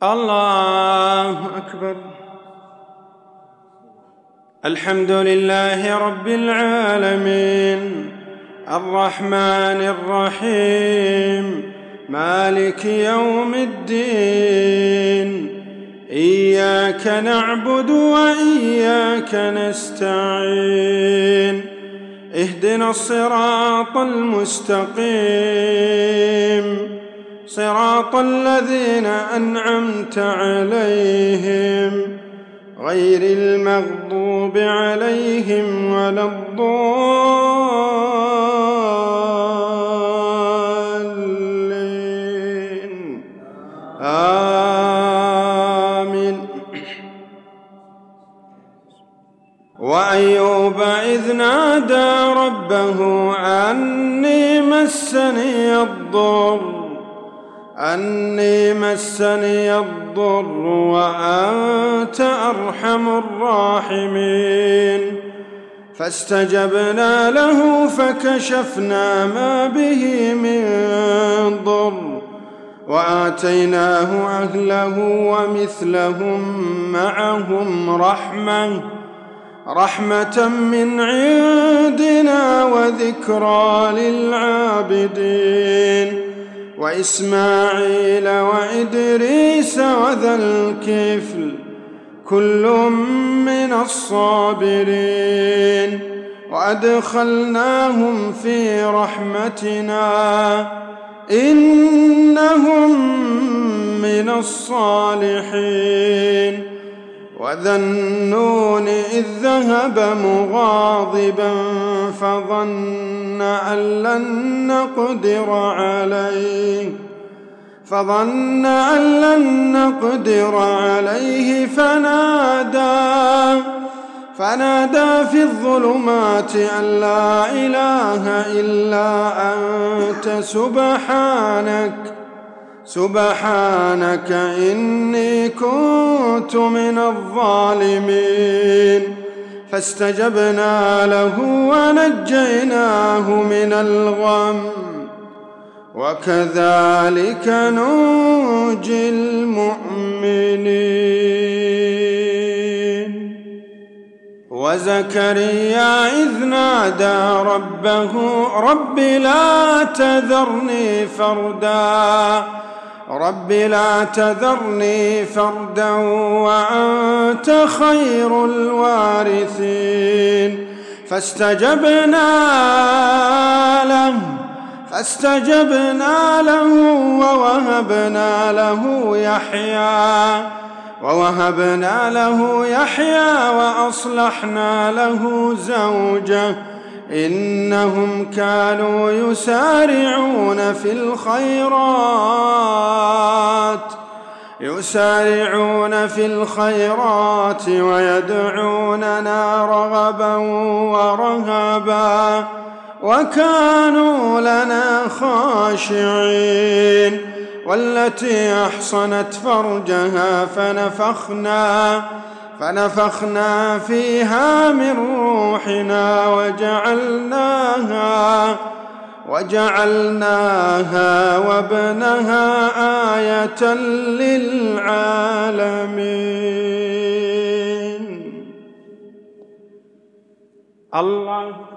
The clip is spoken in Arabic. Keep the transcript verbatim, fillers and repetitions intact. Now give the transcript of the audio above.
الله أكبر. الحمد لله رب العالمين الرحمن الرحيم مالك يوم الدين، إياك نعبد وإياك نستعين، اهدنا الصراط المستقيم صراط الذين أنعمت عليهم غير المغضوب عليهم ولا الضالين آمين. وأيوب إذ نادى ربه أني مسني الضر أني مسني الضر وأنت أرحم الراحمين، فاستجبنا له فكشفنا ما به من ضر وآتيناه أهله ومثلهم معهم رحمة رحمة من عندنا وذكرى للعابدين، وإسماعيل وإدريس وذا الكفل كل من الصابرين، وأدخلناهم في رحمتنا إنهم من الصالحين. وذا النون إذ ذهب مغاضبا فظن أن لن نقدر عليه فظن أن لن نقدر عليه فنادى فنادى في الظلمات أن لا إله إلا أنت سبحانك سبحانك إني كنت من الظالمين، فاستجبنا له ونجيناه من الغم، وكذلك ننجي المؤمنين. وزكريا إذ نادى ربه رب لا تذرني فردا رب لا تذرني فردا وأنت خير الوارثين، فاستجبنا له فاستجبنا له ووهبنا له يحيى ووهبنا له يحيى وأصلحنا له زوجه إنهم كانوا يسارعون في الخيرات يسارعون في الخيرات ويدعوننا رغبا ورهبا وكانوا لنا خاشعين. والتي أحصنت فرجها فنفخنا فنفخنا فيها من روحنا وجعلناها وجعلناها وابنها آية للعالمين. الله